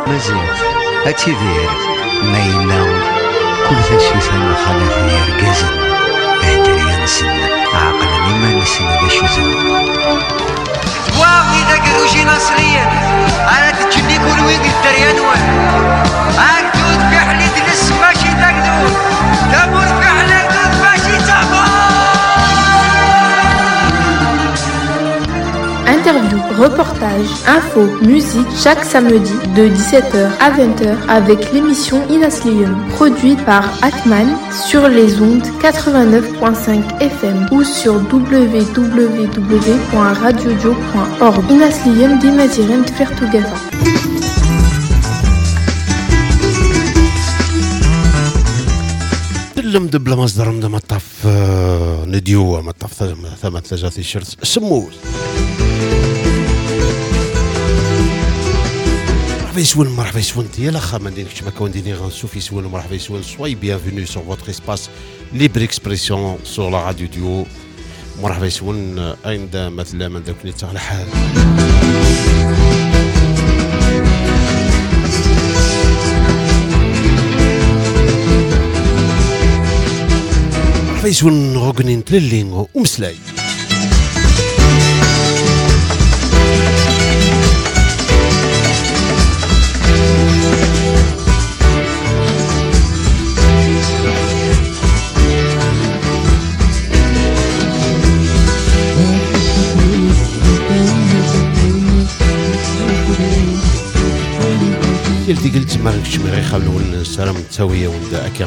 مزيان أتيدير مايلا كل ثشيثان خلق يرقزن هدر ينسن عقلني ما نسن بشوزن واغي ذاك روشي نصريا أنا تجني كل وين الدريان واحد دود في حليت لس ماشي ذاك دود دمر في حليت دود ماشي تعبان. Interviews, reportages, infos, musique, chaque samedi de 17h à 20h avec l'émission Inasliyum, produite par Akman sur les ondes 89.5 FM ou sur www.radiojo.org. Inasliyum d'Imaziren Tfertougafa. لم دبل مصدر من مطاف نديو مطاف ثمان ثلاثة شرط سموز مرحبا يسون ديال اخا ما نديركش ما كون ديني غنشوف يسون مرحبا يسون سوي bienvenue sur votre espace libre expression sur la radio ديو مرحبا يسون عند مثلا من ذاك اللي تاع الحال مرحبا يسون غوغنين تلينغو ومسلاي اللي قلت ما نكش ما غيخلوا السلام متساويه وند اكا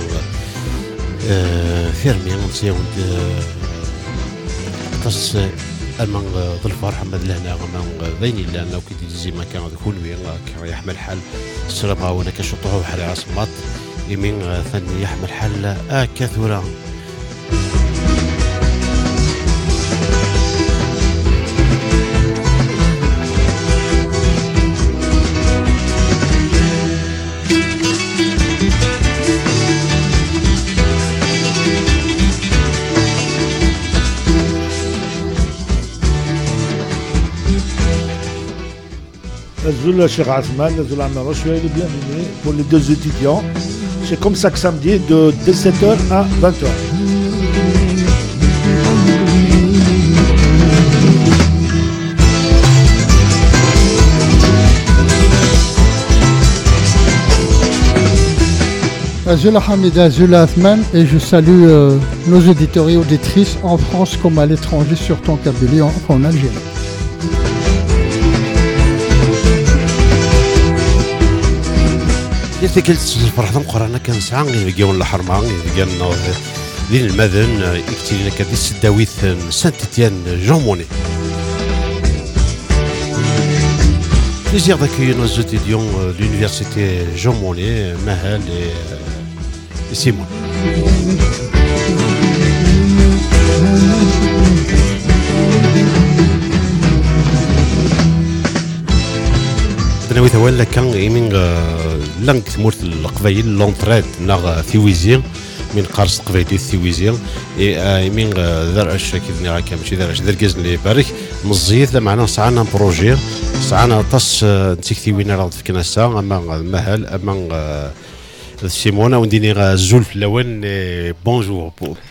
فيرمي نسيا وند تص المان ظلفار حمد لهنا غمان ذيني لانه كي تجي ما كان يكون وين يحمل حل السلام وانا كشطوه حل عصمات يمين ثاني يحمل حل كثره Azul Cheikh Asman, Azul Amara, soyez les bienvenus pour les deux étudiants. C'est comme ça que samedi de 17h à 20h. Azul Hamida, Azul Asman et je salue nos auditeurs et auditrices en France comme à l'étranger, surtout en Kabylie, en Algérie. يلتقيت الفرحة مقرانا كان ساعة يلقاون الحرمان يلقاون لين المذن يكتيرنا كدي السداويث سانت-Étienne Jean Monnet. Plaisir d'accueillir nos étudiants de l'université Jean Monnet, Mahal et Simon. تناويت ولا كان يمين لانك تمورت القبايل لونطريد ناغ ثيويزيان من قارص قبايل ثيويزيان يمين ذرعش كيفني راك ماشي ذرعش دركاز لي بارك مزيت معنا صعنا بروجي صعنا طاس نتيكتيوينا راه في كناسه اما مهل اما سيمونه ونديني زول في الاول بونجور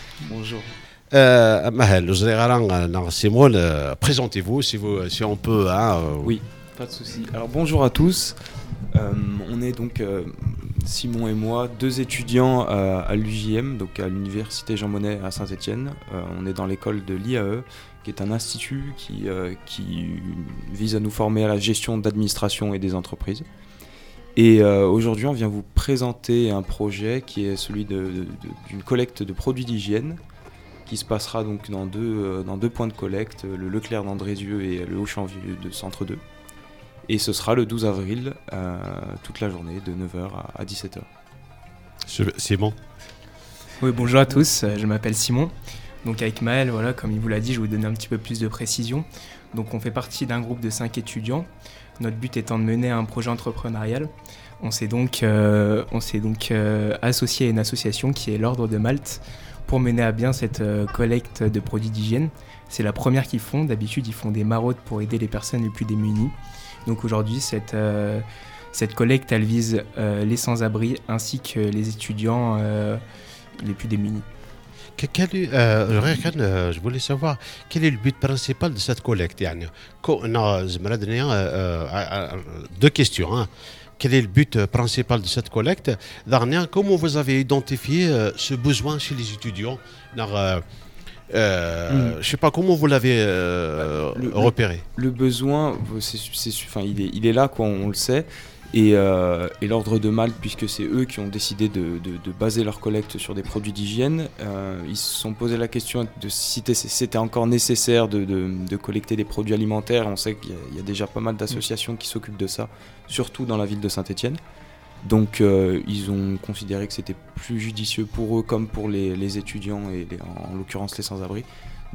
مهل وزري غران سيمون présentez-vous si on peut oui. Pas de souci. Alors bonjour à tous. On est donc Simon et moi, deux étudiants à l'UJM, donc à l'université Jean Monnet à Saint-Étienne. On est dans l'école de l'IAE, qui est un institut qui vise à nous former à la gestion d'administration et des entreprises. Et aujourd'hui, on vient vous présenter un projet qui est celui d'une collecte de produits d'hygiène, qui se passera donc dans deux points de collecte, le Leclerc d'Andrézieux et le Auchan-Vieux de Centre 2. Et ce sera le 12 avril, toute la journée, de 9h à 17h. Simon. Oui, bonjour à tous, je m'appelle Simon. Donc avec Maël, voilà, comme il vous l'a dit, je vais vous donner un petit peu plus de précision. Donc on fait partie d'un groupe de 5 étudiants. Notre but étant de mener un projet entrepreneurial. On s'est donc associé à une association qui est l'Ordre de Malte pour mener à bien cette collecte de produits d'hygiène. C'est la première qu'ils font. D'habitude, ils font des maraudes pour aider les personnes les plus démunies. Donc aujourd'hui, cette Cette collecte, elle vise les sans-abri ainsi que les étudiants les plus démunis. Je voulais savoir quel est le but principal de cette collecte. Deux questions. Hein. Quel est le but principal de cette collecte? Comment vous avez identifié ce besoin chez les étudiants? Je ne sais pas comment vous l'avez repéré. Le besoin, il est là, quoi, on le sait. Et l'Ordre de Malte, puisque c'est eux qui ont décidé de baser leur collecte sur des produits d'hygiène, ils se sont posé la question de si c'était encore nécessaire de collecter des produits alimentaires. On sait qu'il y a déjà pas mal d'associations qui s'occupent de ça, surtout dans la ville de Saint-Étienne. Donc ils ont considéré que c'était plus judicieux pour eux comme pour les étudiants et en l'occurrence les sans-abri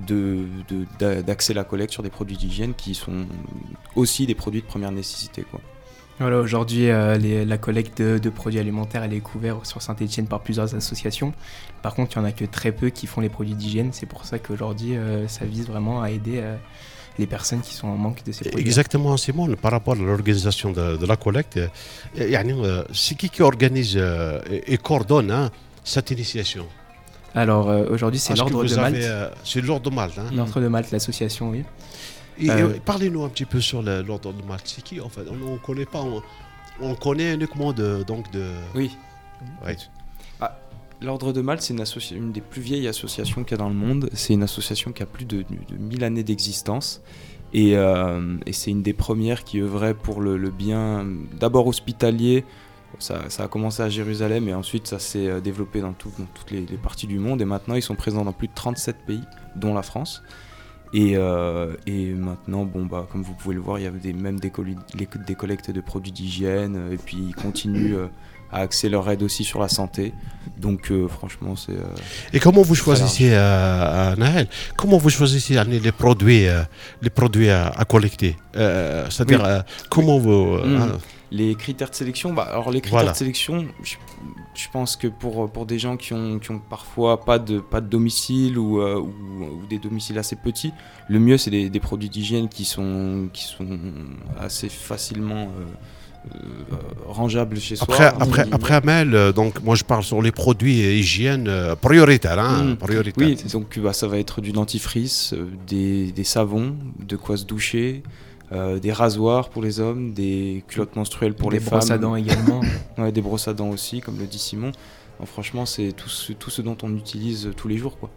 d'axer la collecte sur des produits d'hygiène qui sont aussi des produits de première nécessité, quoi. Voilà, aujourd'hui, la collecte de produits alimentaires, elle est couverte sur Saint-Étienne par plusieurs associations. Par contre, il n'y en a que très peu qui font les produits d'hygiène. C'est pour ça qu'aujourd'hui, ça vise vraiment à aider les personnes qui sont en manque de ces produits. Exactement, Simon. Par rapport à l'organisation de la collecte, c'est qui organise et coordonne cette initiation? Alors, aujourd'hui, c'est l'Ordre de Malte. C'est l'Ordre de Malte. Hein? L'Ordre de Malte, l'association, oui. Et parlez-nous un petit peu sur l'Ordre de Malte. C'est qui en fait? On ne connaît pas. On connaît uniquement de. Oui. Ouais. L'Ordre de Malte, c'est une des plus vieilles associations qu'il y a dans le monde. C'est une association qui a plus de 1000 années d'existence. Et c'est une des premières qui œuvrait pour le bien, d'abord hospitalier. Ça a commencé à Jérusalem et ensuite ça s'est développé dans toutes les parties du monde. Et maintenant, ils sont présents dans plus de 37 pays, dont la France. Et maintenant, comme vous pouvez le voir, il y a même des collectes de produits d'hygiène, et puis ils continuent à axer leur aide aussi sur la santé. Donc franchement, c'est... Et comment vous choisissez, Naël, comment vous choisissez les produits à collecter? C'est-à-dire, comment vous... Les critères de sélection, les critères de sélection, je pense que pour des gens qui ont parfois pas de domicile ou des domiciles assez petits, le mieux c'est des produits d'hygiène qui sont assez facilement rangeables chez soi. Après Amel, donc moi je parle sur les produits hygiène prioritaires. Oui, donc ça va être du dentifrice, des savons, de quoi se doucher. Des rasoirs pour les hommes, des culottes menstruelles pour les femmes. Des brosses à dents également. Ouais, des brosses à dents aussi, comme le dit Simon. Donc, franchement, c'est tout ce dont on utilise tous les jours, quoi.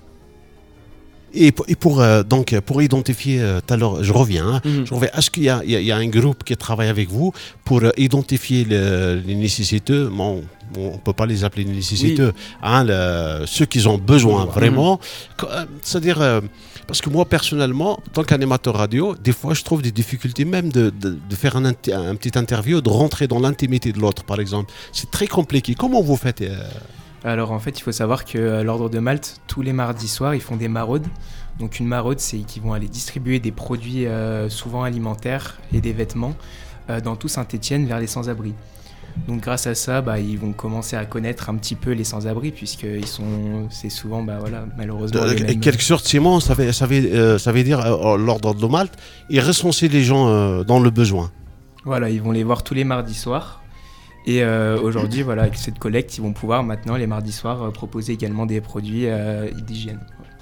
Et pour identifier, tout à l'heure, je reviens. Est-ce qu'il y a un groupe qui travaille avec vous pour identifier les nécessiteux? On ne peut pas les appeler les nécessiteux, ceux qui ont besoin vraiment. C'est-à-dire, parce que moi personnellement, en tant qu'animateur radio, des fois je trouve des difficultés même de faire un petit interview, de rentrer dans l'intimité de l'autre, par exemple. C'est très compliqué. Comment vous faites Alors en fait, il faut savoir que l'Ordre de Malte, tous les mardis soirs, ils font des maraudes. Donc une maraude, c'est qu'ils vont aller distribuer des produits souvent alimentaires et des vêtements dans tout Saint-Étienne vers les sans-abri. Donc grâce à ça, ils vont commencer à connaître un petit peu les sans-abri c'est souvent, malheureusement. En quelque sorte, Simon, ça veut dire l'Ordre de Malte, il recenser les gens dans le besoin. Voilà, ils vont les voir tous les mardis soirs. Et aujourd'hui, avec cette collecte, ils vont pouvoir maintenant, les mardis soirs, proposer également des produits d'hygiène.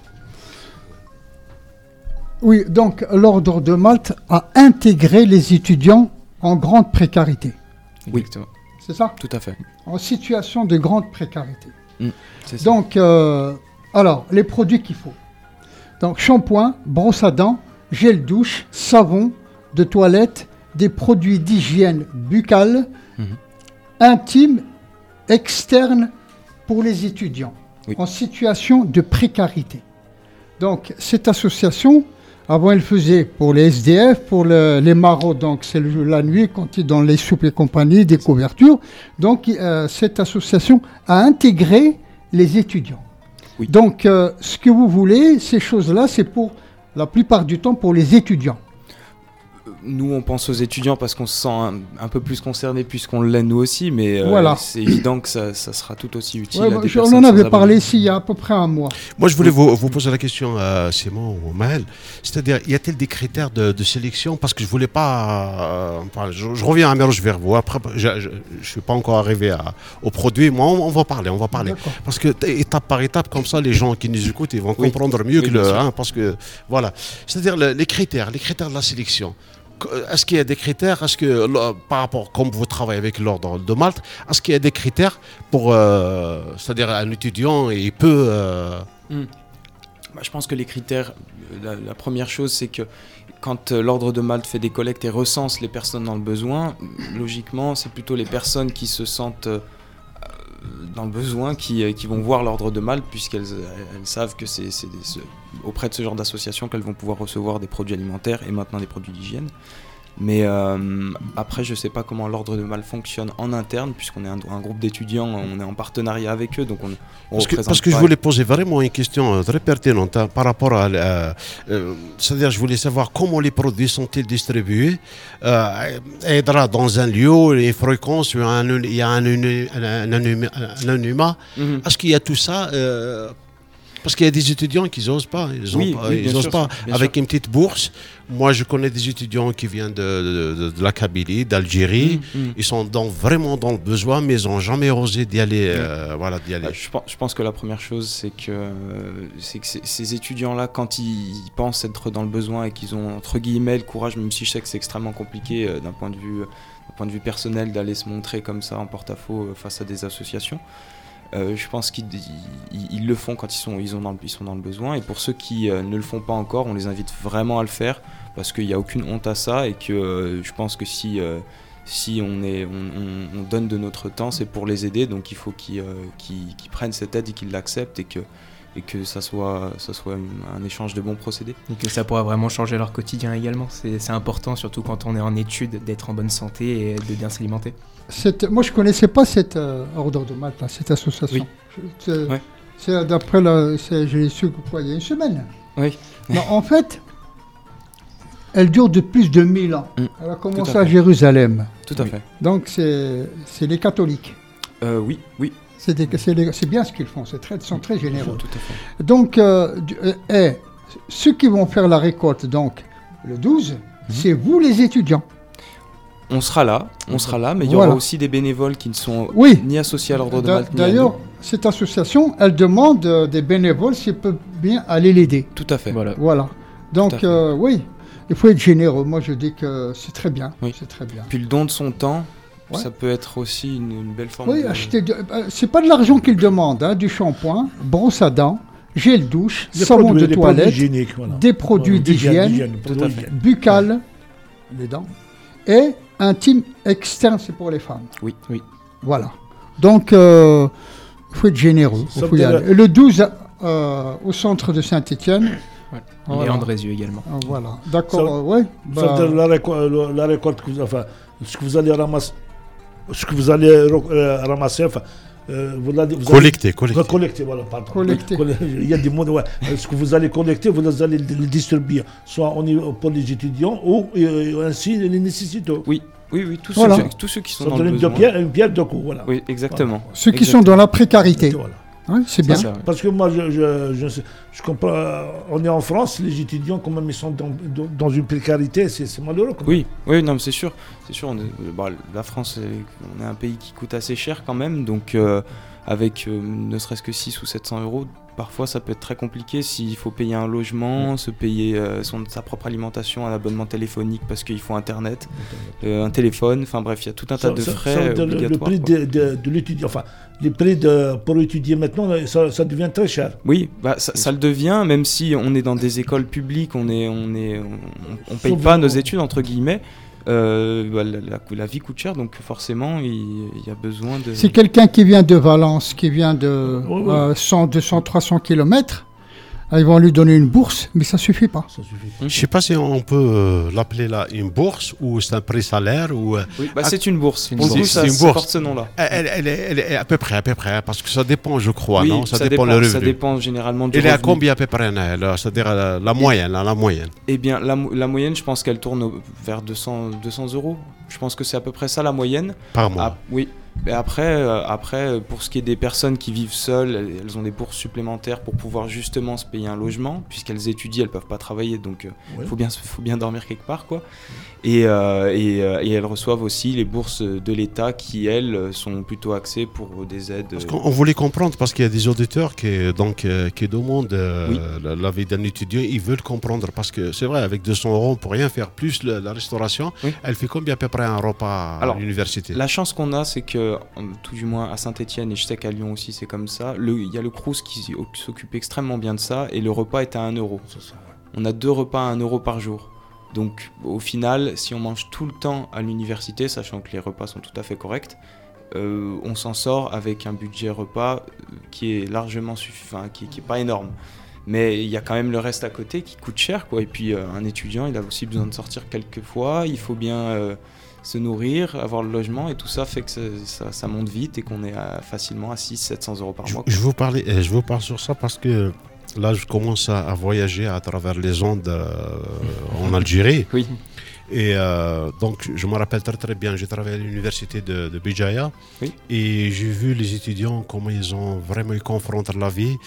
Oui, donc l'Ordre de Malte a intégré les étudiants en grande précarité. Oui, c'est ça? Tout à fait. En situation de grande précarité. C'est ça. Donc, alors, les produits qu'il faut. Donc, shampoing, brosse à dents, gel douche, savon de toilette, des produits d'hygiène buccale, intime, externe pour les étudiants en situation de précarité. Donc, cette association, avant, elle faisait pour les SDF, pour les maraudes, donc c'est la nuit, quand ils sont dans les soupes et compagnie, des couvertures. Donc, cette association a intégré les étudiants. Oui. Donc, ce que vous voulez, ces choses-là, c'est pour la plupart du temps pour les étudiants. Nous, on pense aux étudiants parce qu'on se sent un peu plus concerné puisqu'on l'est nous aussi, mais Voilà. c'est évident que ça sera tout aussi utile Ouais, à des on personnes en sans avait abri. parlé ici il y a à peu près un mois. Moi, je voulais vous poser la question, Simon ou Maël. C'est-à-dire, y a-t-il des critères de sélection? Parce que je voulais pas. Je reviens à Merouche vers vous. Après, je suis pas encore arrivé au produit. Moi, on va parler. D'accord. Parce que étape par étape, comme ça, les gens qui nous écoutent, ils vont Oui. comprendre mieux Oui, que bien sûr. parce que voilà. C'est-à-dire les critères de la sélection. Est-ce qu'il y a des critères? Est-ce que par rapport, comme vous travaillez avec l'ordre de Malte, est-ce qu'il y a des critères pour, c'est-à-dire un étudiant, il peut. Je pense que les critères, la première chose, c'est que quand l'ordre de Malte fait des collectes et recense les personnes dans le besoin, logiquement, c'est plutôt les personnes qui se sentent dans le besoin qui vont voir l'ordre de Malte, puisqu'elles savent que c'est auprès de ce genre d'association qu'elles vont pouvoir recevoir des produits alimentaires et maintenant des produits d'hygiène. Mais après, je ne sais pas comment l'ordre de Malte fonctionne en interne, puisqu'on est un groupe d'étudiants, on est en partenariat avec eux, donc on représente Parce que je pas- voulais poser vraiment une question très pertinente par rapport à. C'est-à-dire, je voulais savoir comment les produits sont-ils distribués. Aidera dans un lieu, les fréquences, il y a un anonymat. Mhm. Est-ce qu'il y a tout ça parce qu'il y a des étudiants qui n'osent pas. Oui, bien Ils osent sûr, pas. bien Avec sûr. une petite bourse. Moi, je connais des étudiants qui viennent de la Kabylie, d'Algérie. Mhm. Ils sont vraiment dans le besoin, mais ils n'ont jamais osé d'y aller. D'y aller. Je pense que la première chose, c'est que ces étudiants-là, quand ils pensent être dans le besoin et qu'ils ont, entre guillemets, le courage, même si je sais que c'est extrêmement compliqué d'un point de vue personnel d'aller se montrer comme ça en porte-à-faux face à des associations, je pense qu'ils le font quand ils sont dans le besoin. Et pour ceux qui ne le font pas encore, on les invite vraiment à le faire, parce qu'il n'y a aucune honte à ça, et que je pense que si on donne de notre temps, c'est pour les aider, donc il faut qu'ils prennent cette aide et qu'ils l'acceptent, et que ça soit un échange de bons procédés. Et que ça pourra vraiment changer leur quotidien également. C'est important, surtout quand on est en études, d'être en bonne santé et de bien s'alimenter. Moi, je ne connaissais pas cette ordre de Malte, là, cette association. Oui. Ouais. C'est d'après je l'ai su il y a une semaine. Oui. Non, en fait, elle dure de plus de 1000 ans. Elle a commencé Tout à à fait. Jérusalem. Tout à fait. Donc, c'est les catholiques. Oui. C'est bien ce qu'ils font. Ils sont très généreux. Tout à fait. Donc, ceux qui vont faire la récolte, donc, le 12, c'est vous les étudiants. On sera là, mais il y Voilà. aura aussi des bénévoles qui ne sont Oui. ni associés à l'ordre de Malte, ni à D'ailleurs, nous. cette association, elle demande des bénévoles s'ils peuvent bien aller l'aider. Tout à fait. Voilà. Donc, Tout à fait. oui, il faut être généreux. Moi, je dis que c'est très bien. Oui. C'est très bien. Puis le don de son temps, Ouais. ça peut être aussi une belle forme Oui, de... c'est pas de l'argent qu'ils demandent, hein, du shampoing, brosse à dents, gel douche, Les savon produits- de les produits toilette, hygiéniques, voilà. des produits d'hygiène, Tout à fait. buccales, les dents, et intime externe, c'est pour les femmes. Oui. Voilà. Donc, il faut être généreux. Ça Faut y veut dire- aller. Et le 12, au centre de Saint-Étienne. Ouais. Voilà. Et Andrézieux également. Voilà. D'accord, oui. Ça veut dire la récolte que ce que vous allez ramasser, vous allez Collecter. collecter, voilà, pardon. Collecter. Il y a des mots, ouais. Ce que vous allez collecter, vous allez le distribuer, soit pour les étudiants ou ainsi les nécessiteux. Oui, tous Voilà. tous ceux qui sont Ça dans donne le une besoin. pierre deux coups, voilà. Oui, exactement. Ceux qui sont dans la précarité. Voilà. Ouais, c'est bien. Ça, Parce que moi, je comprends, on est en France, les étudiants, quand même, ils sont dans une précarité, c'est malheureux. quand même. Oui, non, mais c'est sûr. La France, on est un pays qui coûte assez cher quand même, donc avec ne serait-ce que 600 ou 700 euros, parfois ça peut être très compliqué s'il faut payer un logement, se payer sa propre alimentation, un abonnement téléphonique parce qu'il faut Internet, un téléphone, enfin bref, il y a tout un tas de frais le obligatoires. prix quoi. de l'étudiant, enfin, les prix pour étudier maintenant, ça devient très cher. Oui, ça le devient, même si on est dans des écoles publiques, on paye pas nos études entre guillemets. La vie coûte cher, donc forcément il y a besoin de... C'est quelqu'un qui vient de Valence, qui vient de Ouais. 100, 200, 300 km. Ils vont lui donner une bourse, mais ça suffit pas. Ça suffit. Je ne sais pas si on peut l'appeler là une bourse ou c'est un prix salaire ou. Oui, c'est une bourse. Une Pour le coup, bourse. ça C'est une ça bourse. porte ce nom-là. Elle est à peu près, parce que ça dépend, je crois, Oui, non? Ça dépend le ça revenu. dépend généralement du Elle est à revenu. combien à peu près, là, c'est-à-dire la moyenne, là, la moyenne. Eh bien, la moyenne, je pense qu'elle tourne vers 200 €. Je pense que c'est à peu près ça la moyenne. Par mois. Ah, oui. Et après, pour ce qui est des personnes qui vivent seules, elles ont des bourses supplémentaires pour pouvoir justement se payer un logement, puisqu'elles étudient, elles peuvent pas travailler, donc il faut bien dormir quelque part, quoi. Et elles reçoivent aussi les bourses de l'État qui, elles, sont plutôt axées pour des aides. Parce qu'on voulait comprendre, parce qu'il y a des auditeurs qui demandent l'avis d'un étudiant, ils veulent comprendre, parce que c'est vrai, avec 200 € on peut rien faire, plus la restauration, Oui. elle fait combien à peu près un repas Alors, à l'université? La chance qu'on a, c'est que, tout du moins à Saint-Étienne, et je sais qu'à Lyon aussi c'est comme ça, il y a le Crous qui s'occupe extrêmement bien de ça, et le repas est à 1 €. On a 2 repas à 1 € par jour. Donc au final, si on mange tout le temps à l'université, sachant que les repas sont tout à fait corrects, on s'en sort avec un budget repas qui est largement suffisant, qui est pas énorme. Mais il y a quand même le reste à côté qui coûte cher, quoi. Et puis un étudiant, il a aussi besoin de sortir quelques fois, il faut bien se nourrir, avoir le logement, et tout ça fait que ça monte vite et qu'on est facilement à 600-700 € par mois. Je vous parle sur ça parce que là, je commence à voyager à travers les ondes en Algérie. Oui. Et donc, je me rappelle très très bien, j'ai travaillé à l'université de Béjaïa. Oui. Et j'ai vu les étudiants, comment ils ont vraiment eu confronté la vie.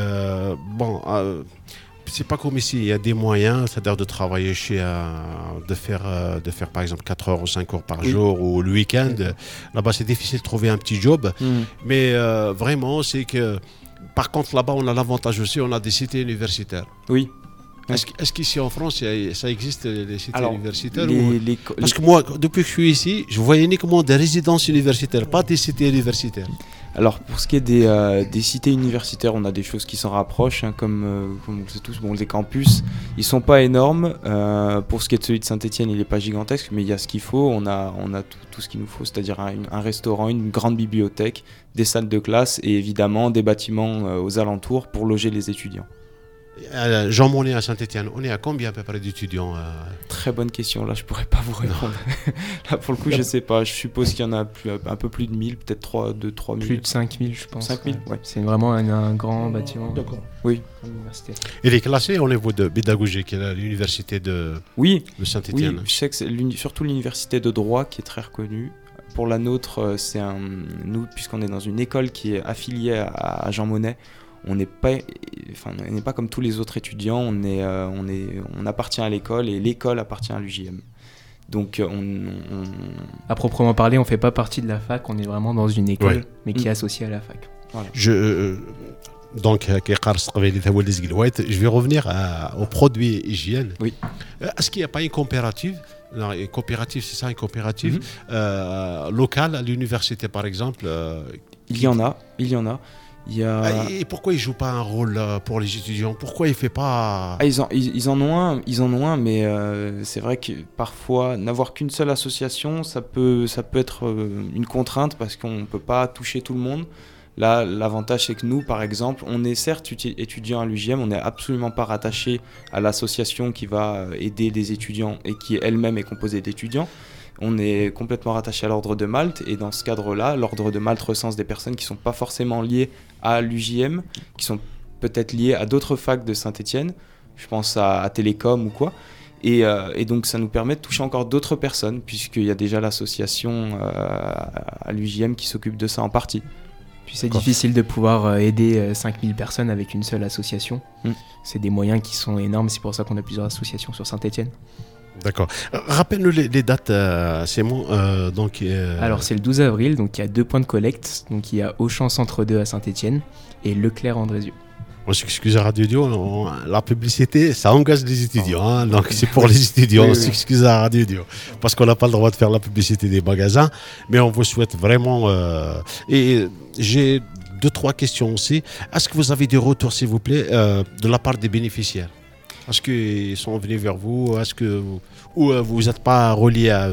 C'est pas comme ici, il y a des moyens, c'est-à-dire de travailler de faire par exemple 4 heures ou 5 heures par jour ou le week-end. Là-bas, c'est difficile de trouver un petit job. Mais vraiment, c'est que, par contre, là-bas, on a l'avantage aussi, on a des cités universitaires. Oui. Est-ce qu'ici en France, ça existe, les cités Alors, universitaires Parce que moi, depuis que je suis ici, je voyais uniquement des résidences universitaires, pas des cités universitaires. Alors, pour ce qui est des cités universitaires, on a des choses qui s'en rapprochent, hein, comme on le sait tous, les campus, ils sont pas énormes. Pour ce qui est de celui de Saint-Étienne, il est pas gigantesque, mais il y a ce qu'il faut. On a tout ce qu'il nous faut, c'est-à-dire un restaurant, une grande bibliothèque, des salles de classe et évidemment des bâtiments aux alentours pour loger les étudiants. Jean Monnet à Saint-Étienne, on est à combien à peu près d'étudiants Très bonne question, là je pourrais pas vous répondre. Là pour le coup je sais pas, je suppose qu'il y en a un peu plus de 1000, peut-être 3 000. Plus de 5000 je pense. 5000, ouais. C'est vraiment un grand bâtiment. D'accord. Oui. Université. Il est classé au niveau de pédagogie, qui est à l'université de Saint-Étienne. Oui, je sais que c'est surtout l'université de droit qui est très reconnue. Pour la nôtre, nous, puisqu'on est dans une école qui est affiliée à Jean Monnet, on n'est pas comme tous les autres étudiants, on appartient à l'école et l'école appartient à l'UJM. Donc à proprement parler, on fait pas partie de la fac, on est vraiment dans une école, Ouais. mais qui est associée à la fac. Voilà. Donc, je vais revenir aux produits hygiène. Oui. Est-ce qu'il n'y a pas une coopérative? Non, une coopérative, c'est ça, une coopérative locale à l'université, par exemple. Il y en a. Et pourquoi ils ne jouent pas un rôle pour les étudiants? Pourquoi ils ne font pas... Ils en ont un, mais c'est vrai que parfois, n'avoir qu'une seule association, ça peut être une contrainte parce qu'on ne peut pas toucher tout le monde. Là, l'avantage, c'est que nous, par exemple, on est certes étudiants à l'UJM, on n'est absolument pas rattaché à l'association qui va aider les étudiants et qui elle-même est composée d'étudiants. On est complètement rattaché à l'Ordre de Malte et dans ce cadre-là, l'Ordre de Malte recense des personnes qui ne sont pas forcément liées à l'UJM, qui sont peut-être liées à d'autres facs de Saint-Étienne, je pense à Télécom ou quoi. Et donc ça nous permet de toucher encore d'autres personnes puisqu'il y a déjà l'association à l'UJM qui s'occupe de ça en partie. Puis c'est difficile de pouvoir aider 5000 personnes avec une seule association. C'est des moyens qui sont énormes, c'est pour ça qu'on a plusieurs associations sur Saint-Étienne. D'accord. Rappelle-nous les dates, Simon. Alors c'est le 12 avril, donc il y a 2 points de collecte. Donc il y a Auchan Centre 2 à Saint-Étienne et Leclerc Andrézieux. On s'excuse à Radio Dio, la publicité, ça engage les étudiants. Hein, donc c'est pour les étudiants, on s'excuse à Radio Dio. Parce qu'on n'a pas le droit de faire la publicité des magasins. Mais on vous souhaite vraiment... Et j'ai 2-3 questions aussi. Est-ce que vous avez des retours, s'il vous plaît, de la part des bénéficiaires? Est-ce qu'ils sont venus vers vous? Ou vous n'êtes pas relié à eux?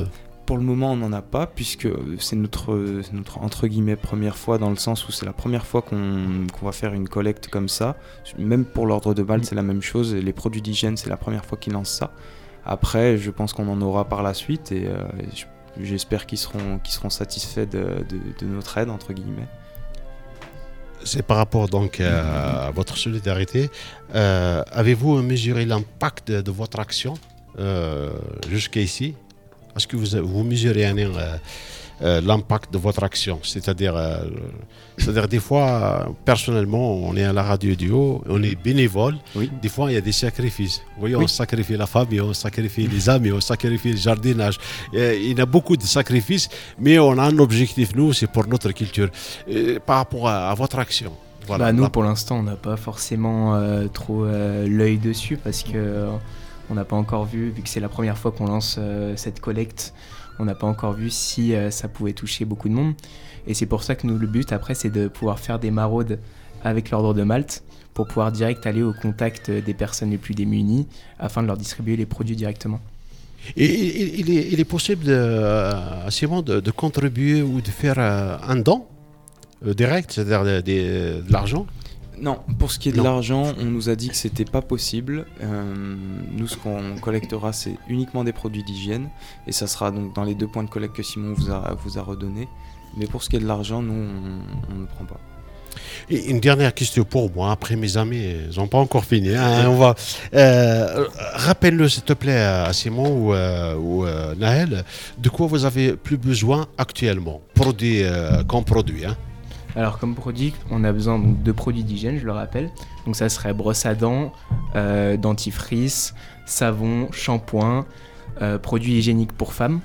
Pour le moment, on n'en a pas, puisque c'est notre entre guillemets première fois, dans le sens où c'est la première fois qu'on va faire une collecte comme ça. Même pour l'ordre de Malte, c'est la même chose. Et les produits d'hygiène, c'est la première fois qu'ils lancent ça. Après, je pense qu'on en aura par la suite, et j'espère qu'ils seront satisfaits de notre aide, entre guillemets. C'est par rapport donc à votre solidarité. Avez-vous mesuré l'impact de votre action jusqu'à ici? Est-ce que vous mesurez l'impact de votre action? C'est-à-dire des fois, personnellement, on est à la radio Duo, on est bénévole. Oui. Des fois, il y a des sacrifices. Vous voyez, Oui. on sacrifie la famille, on sacrifie les amis, on sacrifie le jardinage. Il y a beaucoup de sacrifices, mais on a un objectif, nous, c'est pour notre culture. Par rapport à votre action. Voilà. Nous, pour l'instant, on n'a pas forcément trop l'œil dessus parce que on n'a pas encore vu que c'est la première fois qu'on lance cette collecte, on n'a pas encore vu si ça pouvait toucher beaucoup de monde. Et c'est pour ça que nous, le but après, c'est de pouvoir faire des maraudes avec l'Ordre de Malte pour pouvoir direct aller au contact des personnes les plus démunies afin de leur distribuer les produits directement. Et il est possible Simon, de contribuer ou de faire un don direct, c'est-à-dire de l'argent? Non, pour ce qui est de Non. l'argent, on nous a dit que c'était pas possible. Nous, ce qu'on collectera, c'est uniquement des produits d'hygiène, et ça sera donc dans les 2 points de collecte que Simon vous a redonné. Mais pour ce qui est de l'argent, nous, on ne prend pas. Et une dernière question pour moi, après mes amis, ils n'ont pas encore fini. Hein, on va rappelle-le s'il te plaît à Simon ou Naël, de quoi vous avez plus besoin actuellement, comme produit. Hein. Alors comme produit, on a besoin donc, de produits d'hygiène, je le rappelle. Donc ça serait brosse à dents, dentifrice, savon, shampoing, produits hygiéniques pour femmes.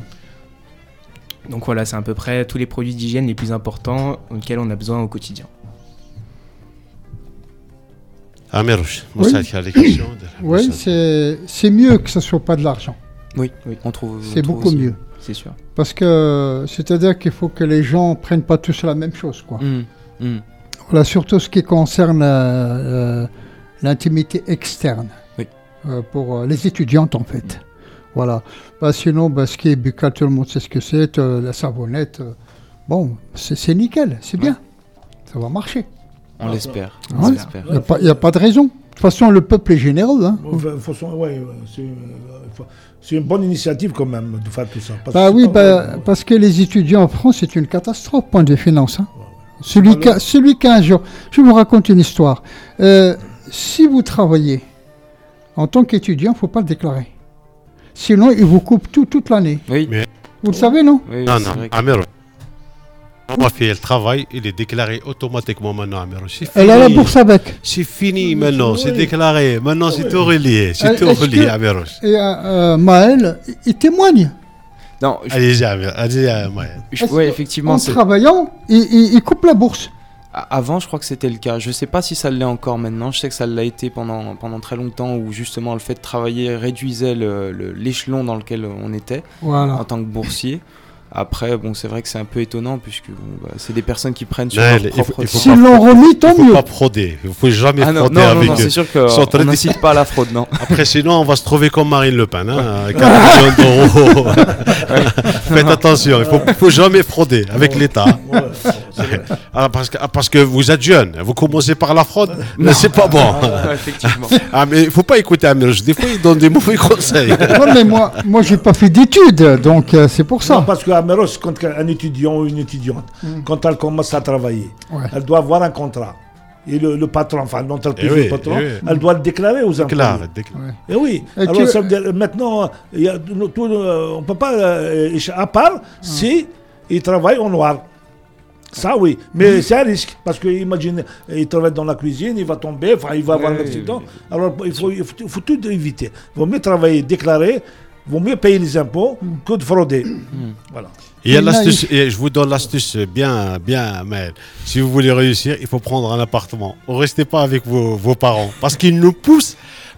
Donc voilà, c'est à peu près tous les produits d'hygiène les plus importants auxquels on a besoin au quotidien. Amérouche, Oui. Moussa, tu as les questions Oui, c'est mieux que ce ne soit pas de l'argent. Oui, on trouve. C'est beaucoup mieux. C'est sûr. Parce que c'est-à-dire qu'il faut que les gens ne prennent pas tous la même chose, quoi. Voilà, surtout ce qui concerne l'intimité externe. Oui. Pour les étudiantes, en fait. Voilà. Sinon, ce qui est buccal, tout le monde sait ce que c'est. La savonnette, bon, c'est nickel, c'est bien. Ça va marcher. On l'espère. Ouais. Il n'y a pas de raison. De toute façon, le peuple est généreux. Hein. C'est une bonne initiative quand même de faire tout ça. Parce que les étudiants en France, c'est une catastrophe, point de vue finance. Hein. Celui qui a un jour... Je vous raconte une histoire. Si vous travaillez en tant qu'étudiant, il ne faut pas le déclarer. Sinon, ils vous coupent toute l'année. Oui. Mais- Vous le savez, non? Oui, Non, c'est non, vrai que- Amérouche. On a fait le travail, il est déclaré automatiquement maintenant, Amérouche. C'est Elle a la fini. bourse avec. C'est fini maintenant, Oui. c'est déclaré. Maintenant, c'est tout relié. C'est Est-ce tout relié, que- Amérouche. Et Maël, il témoigne. Non, Allez-y, Maël. ouais, effectivement. En travaillant, il coupe la bourse. Avant, je crois que c'était le cas. Je sais pas si ça l'est encore maintenant. Je sais que ça l'a été pendant très longtemps, où justement le fait de travailler réduisait l'échelon dans lequel on était Voilà. en tant que boursier. Après, bon, c'est vrai que c'est un peu étonnant, puisque c'est des personnes qui prennent sur Naël, leur propre il faut temps. S'ils l'ont remis, tant Il ne mieux. faut pas frauder. Il ne faut jamais Ah non, frauder non, avec non, eux. c'est sûr Sans traiter- qu'on n'incite pas à la fraude, non. Après, sinon, on va se trouver comme Marine Le Pen. Hein, 4 millions d'euros. Faites attention, il ne faut jamais frauder avec l'État. Parce que vous êtes jeune, vous commencez par la fraude, mais c'est pas bon. Effectivement. Mais il ne faut pas écouter Amérouche. Des fois, il donne des mauvais conseils. Non, mais moi j'ai pas fait d'études, donc c'est pour ça. Non, parce qu'à Méros, quand un étudiant ou une étudiante, quand elle commence à travailler, Ouais. elle doit avoir un contrat. Et le patron, enfin l'entreprise, Eh oui, le patron, eh oui. elle doit le déclarer aux employés. Déclare. Et oui. Et Alors tu- ça veut dire, maintenant, il y a on ne peut pas, à part si il travaille au noir. Ça oui, mais c'est un risque, parce que imagine, il travaille dans la cuisine, il va tomber, enfin il va avoir un accident. Alors il faut tout éviter. Il vaut mieux travailler déclaré, il vaut mieux payer les impôts que de frauder. Voilà. Il y a C'est l'astuce, et je vous donne l'astuce bien, Maël. Si vous voulez réussir, il faut prendre un appartement. Ne restez pas avec vos parents, parce qu'ils nous poussent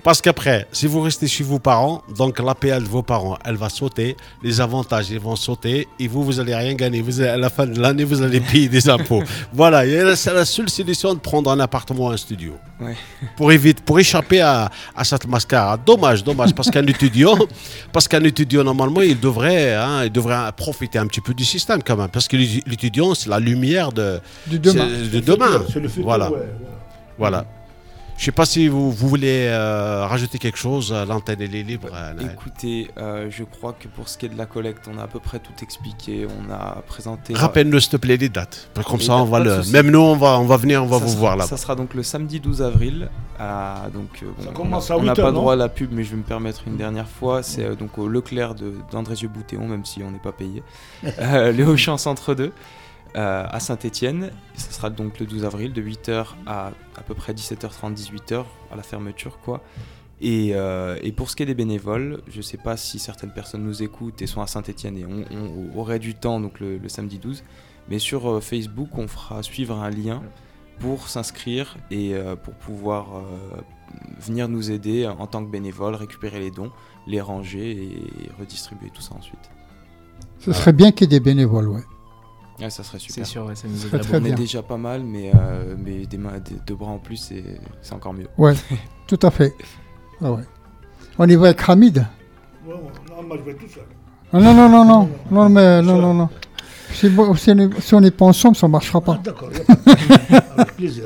Parce qu'après, si vous restez chez vos parents, donc l'APL de vos parents, elle va sauter, les avantages, ils vont sauter, et vous allez rien gagner. À la fin de l'année, vous allez payer des impôts. Voilà, c'est la seule solution de prendre un appartement ou un studio. Ouais. Pour échapper à cette mascarade. Dommage, parce qu'un étudiant, normalement, il devrait profiter un petit peu du système quand même. Parce que l'étudiant, c'est la lumière du demain. de demain. C'est le futur, Voilà. ouais. Voilà. Je ne sais pas si vous voulez rajouter quelque chose. L'antenne, elle est libre. Écoutez, je crois que pour ce qui est de la collecte, on a à peu près tout expliqué. On a présenté. Rappelle-nous, s'il te plaît, les dates. Comme ça, on va souci. même nous, on va venir, on va vous voir là-bas. Ça sera donc le samedi 12 avril. Ça commence à on 8 n'a heures, pas non droit à la pub, mais je vais me permettre une dernière fois. C'est donc au Leclerc d'Andrézieux-Boutéon, même si on n'est pas payé. Le Auchan Centre 2. À Saint-Étienne, ce sera donc le 12 avril de 8h à peu près 17h30, 18h à la fermeture quoi. Et pour ce qui est des bénévoles, je ne sais pas si certaines personnes nous écoutent et sont à Saint-Étienne et on aurait du temps donc le samedi 12, mais sur Facebook on fera suivre un lien pour s'inscrire et pour pouvoir venir nous aider en tant que bénévole, récupérer les dons, les ranger et redistribuer tout ça ensuite. Ce serait bien qu'il y ait des bénévoles, ouais. Ouais, ça serait super. C'est sûr, ouais, ça nous Très, aiderait très On est bien. déjà pas mal, mais deux bras en plus, c'est encore mieux. Ouais, tout à fait. Ah ouais. On y va avec Hamid. Ouais, non, moi je vais tout seul. Ah, non. Si on n'est pas ensemble, ça ne marchera Ah, pas. d'accord, y a pas de problème. Avec plaisir.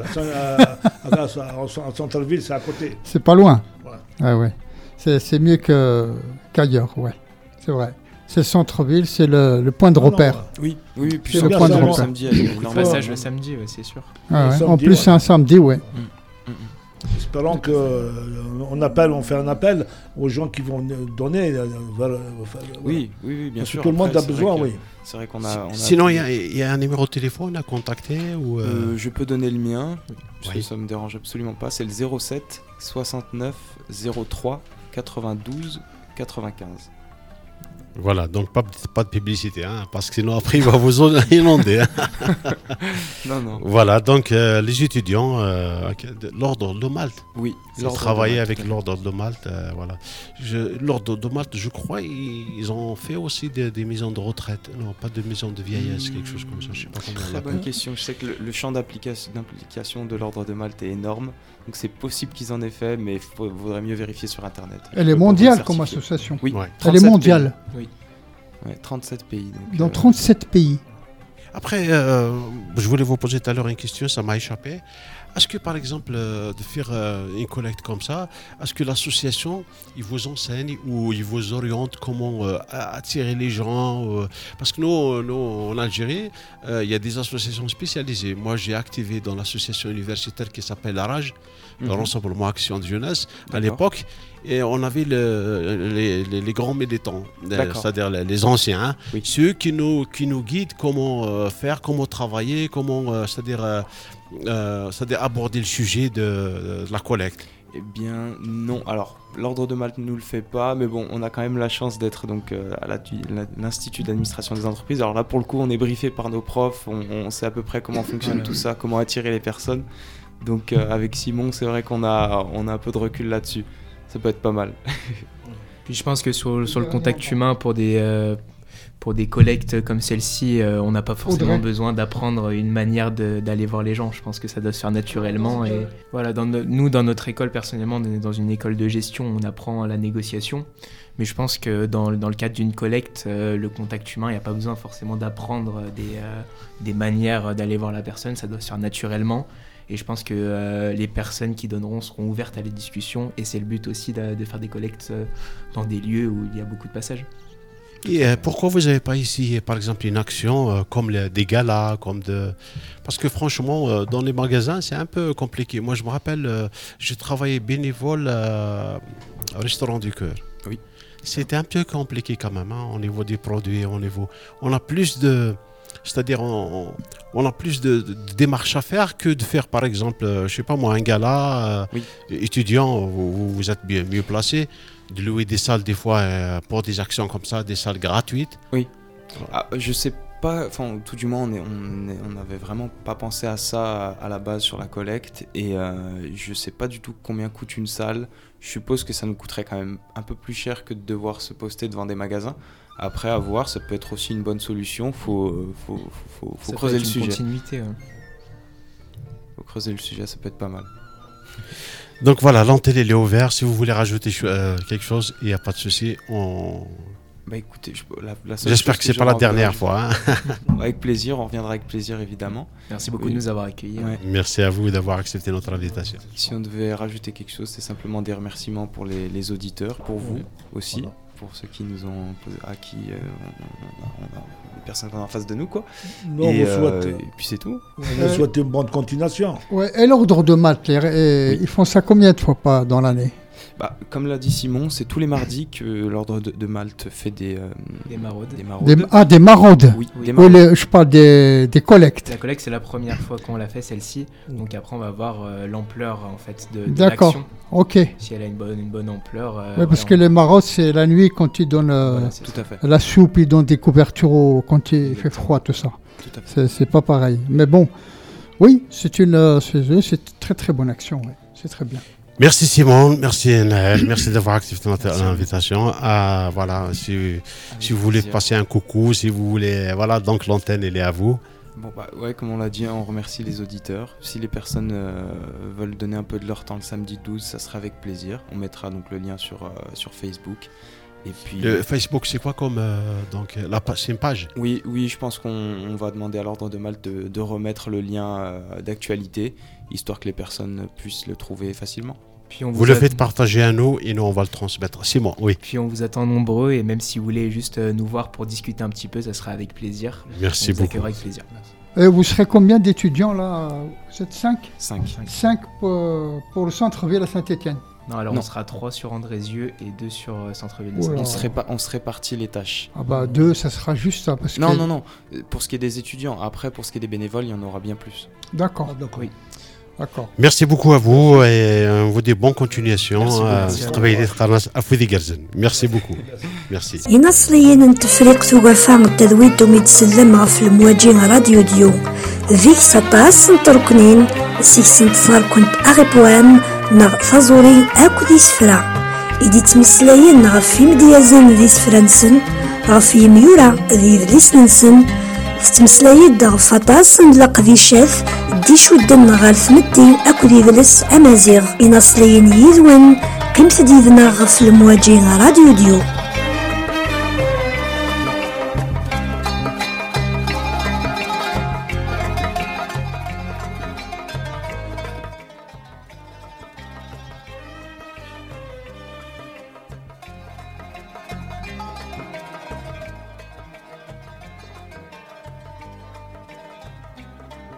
En centre-ville, c'est à côté. C'est pas loin. Ouais. Ah ouais. C'est mieux qu'ailleurs, ouais. C'est vrai. C'est le centre-ville, c'est le point de repère. Oui, puis C'est surtout le point de le repère. samedi, il y a Le énormément. passage le samedi, ouais, c'est sûr. Ah ouais. samedi, En plus, ouais. c'est un samedi, ouais. Espérons on fait un appel aux gens qui vont donner. Oui, bien Parce que sûr. tout le monde Après, a c'est besoin, vrai que- oui. C'est vrai qu'on a. Sinon, il y a un numéro de téléphone à contacter ou Je peux donner le mien, parce que Oui. ça me dérange absolument pas. C'est le 07 69 03 92 95. Voilà, donc pas de publicité, hein, parce que sinon après il va vous inonder. Hein. Non. Voilà, donc les étudiants, l'ordre de Malte. Oui. Ils travaillent avec l'ordre de Malte. Voilà. L'ordre de Malte, je crois, ils ont fait aussi des maisons de retraite. Non, pas de maisons de vieillesse, quelque chose comme ça. Je sais pas comment on Très l'appelle. bonne question. Je sais que le champ d'implication de l'ordre de Malte est énorme. Donc c'est possible qu'ils en aient fait, mais il vaudrait mieux vérifier sur Internet. Elle Je est peux pas mondiale vous comme certifier. association. Oui, Ouais. Elle est 37 mondiale, pays. Ouais, 37 pays. Donc, dans 37 pays. Après, je voulais vous poser tout à l'heure une question, ça m'a échappé. Est-ce que, par exemple, de faire une collecte comme ça, est-ce que l'association, ils vous enseigne ou ils vous oriente comment attirer les gens Parce que nous, en Algérie, il y a des associations spécialisées. Moi, j'ai activé dans l'association universitaire qui s'appelle la RAJ, le Rassemblement Action de Jeunesse, à D'accord. l'époque. Et on avait les grands militants, D'accord. c'est-à-dire les anciens, hein, Oui. ceux qui nous guident comment faire, comment travailler, comment, c'est-à-dire aborder le sujet de la collecte. Eh bien, non. Alors, l'ordre de Malte ne nous le fait pas, mais bon, on a quand même la chance d'être donc à l'Institut d'administration des entreprises. Alors là, pour le coup, on est briefé par nos profs, on sait à peu près comment fonctionne Voilà. tout ça, comment attirer les personnes. Donc, avec Simon, c'est vrai qu'on a un peu de recul là-dessus. Ça peut être pas mal. Puis je pense que sur le contact humain pour des collectes comme celle-ci, on n'a pas forcément Audrey. besoin d'apprendre une manière d'aller voir les gens. Je pense que ça doit se faire naturellement. Et voilà, nous, dans notre école, personnellement, on est dans une école de gestion, on apprend la négociation. Mais je pense que dans le cadre d'une collecte, le contact humain, il n'y a pas besoin forcément d'apprendre des manières d'aller voir la personne. Ça doit se faire naturellement. Et je pense que les personnes qui donneront seront ouvertes à la discussion. Et c'est le but aussi de faire des collectes dans des lieux où il y a beaucoup de passages. Et pourquoi vous n'avez pas ici, par exemple, une action comme des galas, parce que franchement, dans les magasins, c'est un peu compliqué. Moi, je me rappelle, j'ai travaillé bénévole au Restaurant du Cœur. Oui. C'était un peu compliqué quand même, hein, au niveau des produits, on a plus de... C'est-à-dire, on a plus de démarches à faire que de faire, par exemple, je sais pas moi, un gala Oui. étudiant, vous êtes mieux placé, de louer des salles des fois pour des actions comme ça, des salles gratuites. Ah, je sais pas, enfin tout du moins on n'avait vraiment pas pensé à ça à la base sur la collecte et je sais pas du tout combien coûte une salle. Je suppose que ça nous coûterait quand même un peu plus cher que de devoir se poster devant des magasins. Après à voir, ça peut être aussi une bonne solution. Faut creuser le sujet. Continuité, hein. Faut creuser le sujet, ça peut être pas mal. Donc voilà, l'antenne elle est ouverte. Si vous voulez rajouter quelque chose, il n'y a pas de souci. Bah écoutez, j'espère que c'est pas la dernière fois. Hein. Avec plaisir, on reviendra avec plaisir évidemment. Merci beaucoup de nous avoir accueillis. Ouais. Merci à vous d'avoir accepté notre invitation. Si on devait rajouter quelque chose, c'est simplement des remerciements pour les auditeurs, pour vous aussi, voilà. Pour ceux qui nous ont, à qui on a les personnes qu'on a en face de nous quoi. Non, et puis c'est tout. On vous souhaite une bonne continuation. Ouais, et l'ordre de maths, ils font ça combien de fois pas dans l'année? Bah, comme l'a dit Simon, c'est tous les mardis que l'ordre de Malte fait des maraudes. Des maraudes. Oui, des maraudes. Oui, je parle des collectes. La collecte, c'est la première fois qu'on l'a fait celle-ci. Donc après, on va voir l'ampleur en fait de D'accord. l'action. Ok. Si elle a une bonne ampleur. Oui, parce que les maraudes, c'est la nuit quand ils donnent tout à fait. la soupe, ils donnent des couvertures quand il fait froid, tout ça. Tout à fait. C'est pas pareil. Mais bon, oui, c'est une très très bonne action. Ouais. C'est très bien. Merci Simon, merci Naël, merci d'avoir accepté notre invitation. Voilà, si vous voulez passer un coucou, si vous voulez, voilà, donc l'antenne elle est à vous. Bon bah ouais, comme on l'a dit, on remercie les auditeurs. Si les personnes veulent donner un peu de leur temps le samedi 12, ça sera avec plaisir. On mettra donc le lien sur Facebook. Et puis Facebook, c'est quoi comme c'est une page? Oui, je pense qu'on va demander à l'ordre de Malte de remettre le lien d'actualité, histoire que les personnes puissent le trouver facilement. Puis vous le faites partager à nous et nous on va le transmettre. Simon, oui. Puis on vous attend nombreux et même si vous voulez juste nous voir pour discuter un petit peu, ça sera avec plaisir. Merci beaucoup. Avec plaisir. Et vous serez combien d'étudiants là? Vous êtes 5 5 pour le centre-ville à Saint-Étienne. Non, alors on sera 3 sur Andrézieux et 2 sur centre-ville. On se répartit les tâches. Ah bah 2, ça sera juste ça. Parce non. Pour ce qui est des étudiants, après pour ce qui est des bénévoles, il y en aura bien plus. D'accord. Oui. D'accord. Merci beaucoup à vous et on vous dit bonne continuation. Merci beaucoup. Merci. إناصليين التفريق توقفا التذويد وميتسلم غف المواجهة راديو ديو ذيك سطاس نتركنين سيكسنت كنت أغيبوان نغ فازوري أكو دي سفرا إدي تمسلاين غف يمديازن دي سفرانسن غف يميورا ذي لسنسن تمسلايد دغ فطاس نلق ذي شاف دي شودن غالف مدين أكو دي ذلس أمازيغ إناصليين يذون كنت ديذنا غف المواجهة راديو ديو